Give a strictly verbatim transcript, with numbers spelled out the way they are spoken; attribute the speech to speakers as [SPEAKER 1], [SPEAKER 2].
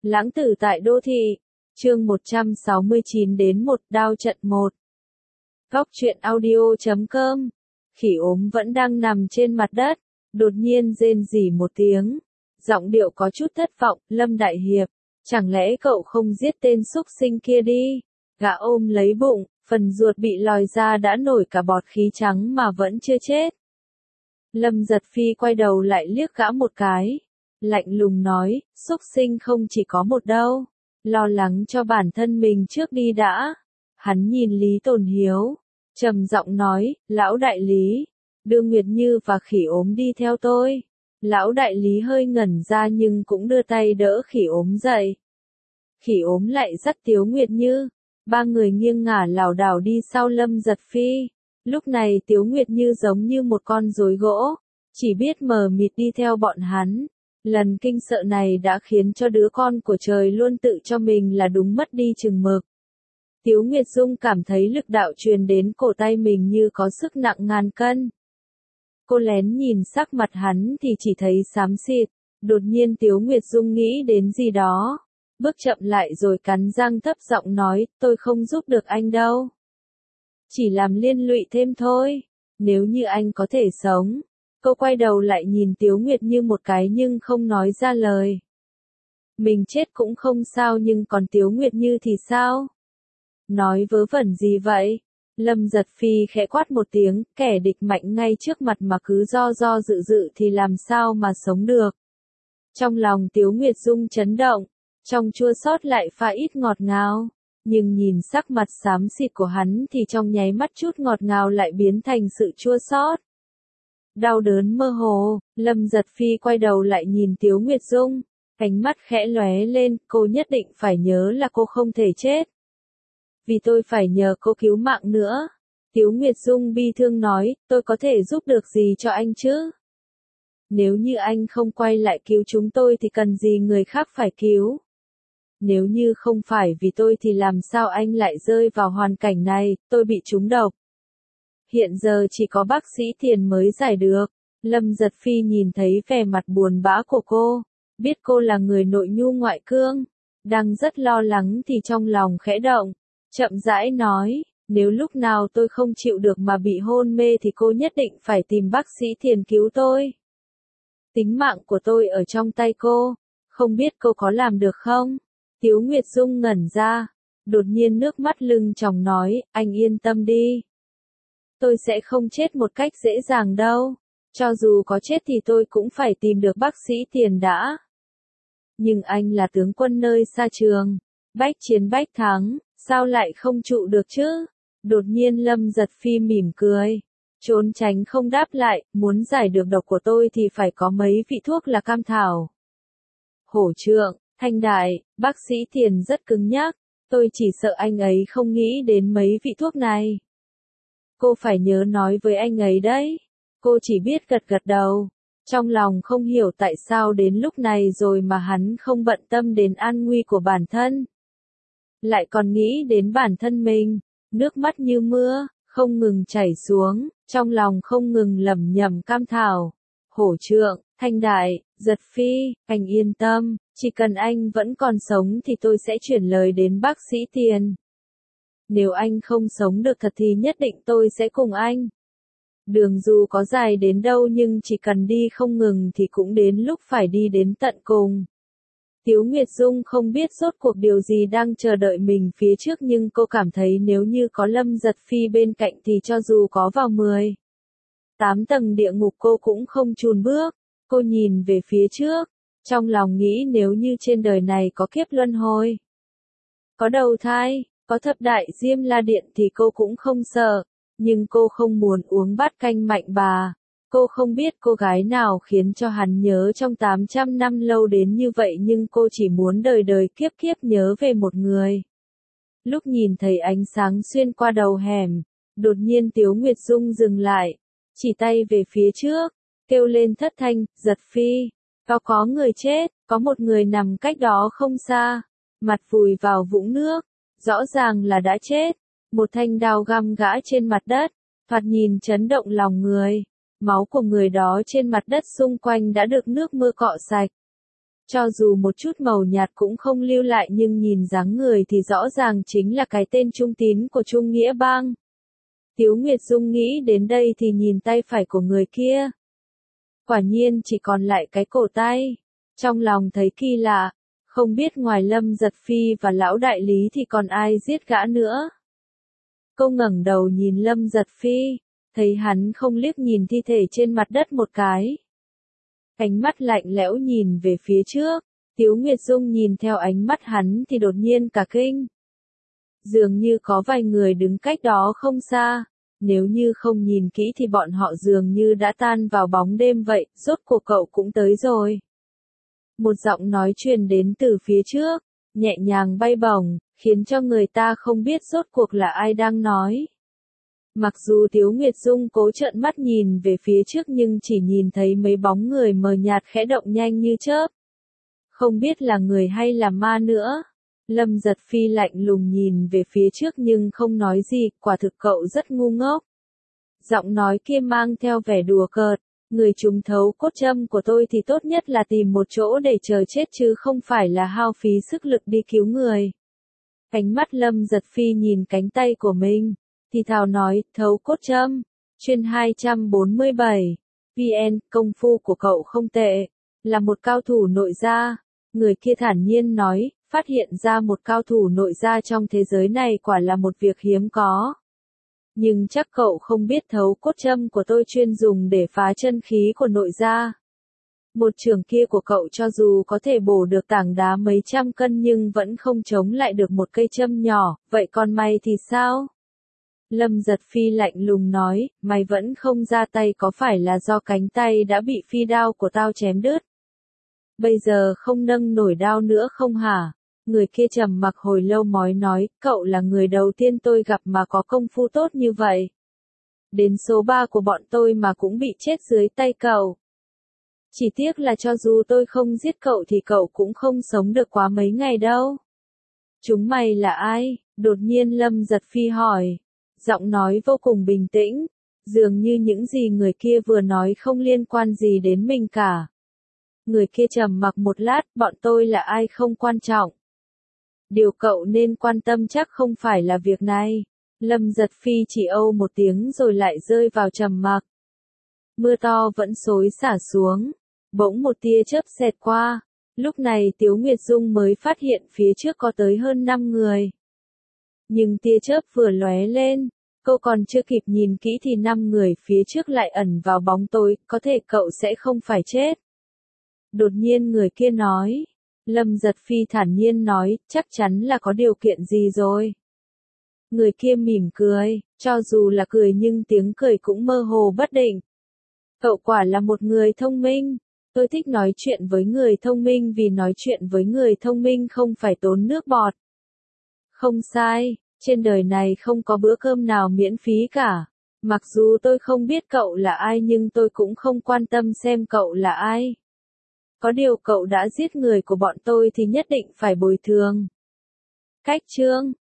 [SPEAKER 1] Lãng tử tại đô thị. Chương một trăm sáu mươi chín đến một đao trận một. Góc truyện audio chấm com. Khỉ ốm vẫn đang nằm trên mặt đất, đột nhiên rên rỉ một tiếng. Giọng điệu có chút thất vọng, Lâm Đại Hiệp, chẳng lẽ cậu không giết tên súc sinh kia đi? Gã ôm lấy bụng, phần ruột bị lòi ra đã nổi cả bọt khí trắng mà vẫn chưa chết. Lâm Giật Phi quay đầu lại liếc gã một cái, lạnh lùng nói, súc sinh không chỉ có một đâu, lo lắng cho bản thân mình trước đi đã. Hắn nhìn Lý Tồn Hiếu, trầm giọng nói, lão đại lý, đưa Nguyệt Như và khỉ ốm đi theo tôi. Lão đại lý hơi ngẩn ra nhưng cũng đưa tay đỡ khỉ ốm dậy. Khỉ ốm lại dắt Tiếu Nguyệt Như, ba người nghiêng ngả lảo đảo đi sau Lâm Giật Phi. Lúc này Tiếu Nguyệt Như giống như một con rối gỗ, chỉ biết mờ mịt đi theo bọn hắn. Lần kinh sợ này đã khiến cho đứa con của trời luôn tự cho mình là đúng mất đi chừng mực. Tiếu Nguyệt Dung cảm thấy lực đạo truyền đến cổ tay mình như có sức nặng ngàn cân. Cô lén nhìn sắc mặt hắn thì chỉ thấy xám xịt, đột nhiên Tiếu Nguyệt Dung nghĩ đến gì đó, bước chậm lại rồi cắn răng thấp giọng nói, tôi không giúp được anh đâu. Chỉ làm liên lụy thêm thôi, nếu như anh có thể sống. Cô quay đầu lại nhìn Tiếu Nguyệt Như một cái nhưng không nói ra lời. Mình chết cũng không sao nhưng còn Tiếu Nguyệt Như thì sao? Nói vớ vẩn gì vậy? Lâm Giật Phi khẽ quát một tiếng, kẻ địch mạnh ngay trước mặt mà cứ do do dự dự thì làm sao mà sống được. Trong lòng Tiếu Nguyệt Dung chấn động, trong chua xót lại pha ít ngọt ngào, nhưng nhìn sắc mặt xám xịt của hắn thì trong nháy mắt chút ngọt ngào lại biến thành sự chua xót. Đau đớn mơ hồ, Lâm Giật Phi quay đầu lại nhìn Tiếu Nguyệt Dung, ánh mắt khẽ lóe lên, cô nhất định phải nhớ là cô không thể chết. Vì tôi phải nhờ cô cứu mạng nữa. Tiếu Nguyệt Dung bi thương nói, tôi có thể giúp được gì cho anh chứ? Nếu như anh không quay lại cứu chúng tôi thì cần gì người khác phải cứu? Nếu như không phải vì tôi thì làm sao anh lại rơi vào hoàn cảnh này, tôi bị trúng độc. Hiện giờ chỉ có bác sĩ Thiền mới giải được. Lâm Giật Phi nhìn thấy vẻ mặt buồn bã của cô, biết cô là người nội nhu ngoại cương, đang rất lo lắng thì trong lòng khẽ động, chậm rãi nói, nếu lúc nào tôi không chịu được mà bị hôn mê thì cô nhất định phải tìm bác sĩ Thiền cứu tôi. Tính mạng của tôi ở trong tay cô, không biết cô có làm được không? Tiếu Nguyệt Dung ngẩn ra, đột nhiên nước mắt lưng tròng nói, anh yên tâm đi. Tôi sẽ không chết một cách dễ dàng đâu, cho dù có chết thì tôi cũng phải tìm được bác sĩ Tiền đã. Nhưng anh là tướng quân nơi xa trường, bách chiến bách thắng, sao lại không trụ được chứ? Đột nhiên Lâm Giật Phi mỉm cười, trốn tránh không đáp lại, muốn giải được độc của tôi thì phải có mấy vị thuốc là cam thảo. Hổ Trượng, Thanh Đại, bác sĩ Tiền rất cứng nhắc, tôi chỉ sợ anh ấy không nghĩ đến mấy vị thuốc này. Cô phải nhớ nói với anh ấy đấy. Cô chỉ biết gật gật đầu, trong lòng không hiểu tại sao đến lúc này rồi mà hắn không bận tâm đến an nguy của bản thân. Lại còn nghĩ đến bản thân mình, nước mắt như mưa, không ngừng chảy xuống, trong lòng không ngừng lẩm nhẩm cam thảo. Hổ Trượng, Thanh Đại, Giật Phi, anh yên tâm, chỉ cần anh vẫn còn sống thì tôi sẽ chuyển lời đến bác sĩ Tiền. Nếu anh không sống được thật thì nhất định tôi sẽ cùng anh. Đường dù có dài đến đâu nhưng chỉ cần đi không ngừng thì cũng đến lúc phải đi đến tận cùng. Tiếu Nguyệt Dung không biết rốt cuộc điều gì đang chờ đợi mình phía trước nhưng cô cảm thấy nếu như có Lâm Giật Phi bên cạnh thì cho dù có vào mười, tám tầng địa ngục cô cũng không chùn bước. Cô nhìn về phía trước, trong lòng nghĩ nếu như trên đời này có kiếp luân hồi, có đầu thai, có thập đại Diêm La Điện thì cô cũng không sợ, nhưng cô không muốn uống bát canh mạnh bà. Cô không biết cô gái nào khiến cho hắn nhớ trong tám trăm năm lâu đến như vậy nhưng cô chỉ muốn đời đời kiếp kiếp nhớ về một người. Lúc nhìn thấy ánh sáng xuyên qua đầu hẻm, đột nhiên Tiếu Nguyệt Dung dừng lại, chỉ tay về phía trước, kêu lên thất thanh, Giật Phi, có có người chết, có một người nằm cách đó không xa, mặt vùi vào vũng nước. Rõ ràng là đã chết, một thanh đao găm gã trên mặt đất, thoạt nhìn chấn động lòng người, máu của người đó trên mặt đất xung quanh đã được nước mưa cọ sạch. Cho dù một chút màu nhạt cũng không lưu lại nhưng nhìn dáng người thì rõ ràng chính là cái tên trung tín của Trung Nghĩa Bang. Tiếu Nguyệt Dung nghĩ đến đây thì nhìn tay phải của người kia. Quả nhiên chỉ còn lại cái cổ tay. Trong lòng thấy kỳ lạ, không biết ngoài Lâm Giật Phi và lão đại lý thì còn ai giết gã nữa. Cô ngẩng đầu nhìn Lâm Giật Phi, thấy hắn không liếc nhìn thi thể trên mặt đất một cái. Ánh mắt lạnh lẽo nhìn về phía trước, Tiếu Nguyệt Dung nhìn theo ánh mắt hắn thì đột nhiên cả kinh. Dường như có vài người đứng cách đó không xa, nếu như không nhìn kỹ thì bọn họ dường như đã tan vào bóng đêm vậy, rốt cuộc cậu cũng tới rồi. Một giọng nói truyền đến từ phía trước, nhẹ nhàng bay bổng, khiến cho người ta không biết rốt cuộc là ai đang nói. Mặc dù Tiếu Nguyệt Dung cố trợn mắt nhìn về phía trước nhưng chỉ nhìn thấy mấy bóng người mờ nhạt khẽ động nhanh như chớp. Không biết là người hay là ma nữa. Lâm Giật Phi lạnh lùng nhìn về phía trước nhưng không nói gì, quả thực cậu rất ngu ngốc. Giọng nói kia mang theo vẻ đùa cợt, người trúng thấu cốt châm của tôi thì tốt nhất là tìm một chỗ để chờ chết chứ không phải là hao phí sức lực đi cứu người. Ánh mắt Lâm Giật Phi nhìn cánh tay của mình, thì thào nói, thấu cốt châm, chuyên hai trăm bốn mươi bảy, vê en, công phu của cậu không tệ, là một cao thủ nội gia. Người kia thản nhiên nói, phát hiện ra một cao thủ nội gia trong thế giới này quả là một việc hiếm có. Nhưng chắc cậu không biết thấu cốt châm của tôi chuyên dùng để phá chân khí của nội gia. Một trường kia của cậu cho dù có thể bổ được tảng đá mấy trăm cân nhưng vẫn không chống lại được một cây châm nhỏ, vậy còn mày thì sao? Lâm Giật Phi lạnh lùng nói, mày vẫn không ra tay có phải là do cánh tay đã bị phi đao của tao chém đứt? Bây giờ không nâng nổi đao nữa không hả? Người kia trầm mặc hồi lâu mới nói, cậu là người đầu tiên tôi gặp mà có công phu tốt như vậy. Đến số ba của bọn tôi mà cũng bị chết dưới tay cậu. Chỉ tiếc là cho dù tôi không giết cậu thì cậu cũng không sống được quá mấy ngày đâu. Chúng mày là ai? Đột nhiên Lâm Giật Phi hỏi. Giọng nói vô cùng bình tĩnh, dường như những gì người kia vừa nói không liên quan gì đến mình cả. Người kia trầm mặc một lát, bọn tôi là ai không quan trọng. Điều cậu nên quan tâm chắc không phải là việc này. Lâm Giật Phi chỉ âu một tiếng rồi lại rơi vào trầm mặc. Mưa to vẫn xối xả xuống, bỗng một tia chớp xẹt qua. Lúc này Tiếu Nguyệt Dung mới phát hiện phía trước có tới hơn năm người. Nhưng tia chớp vừa lóe lên, cô còn chưa kịp nhìn kỹ thì năm người phía trước lại ẩn vào bóng tối, có thể cậu sẽ không phải chết. Đột nhiên người kia nói, Lâm Giật Phi thản nhiên nói, chắc chắn là có điều kiện gì rồi. Người kia mỉm cười, cho dù là cười nhưng tiếng cười cũng mơ hồ bất định. Cậu quả là một người thông minh, tôi thích nói chuyện với người thông minh vì nói chuyện với người thông minh không phải tốn nước bọt. Không sai, trên đời này không có bữa cơm nào miễn phí cả. Mặc dù tôi không biết cậu là ai nhưng tôi cũng không quan tâm xem cậu là ai. Có điều cậu đã giết người của bọn tôi thì nhất định phải bồi thường. Cách chương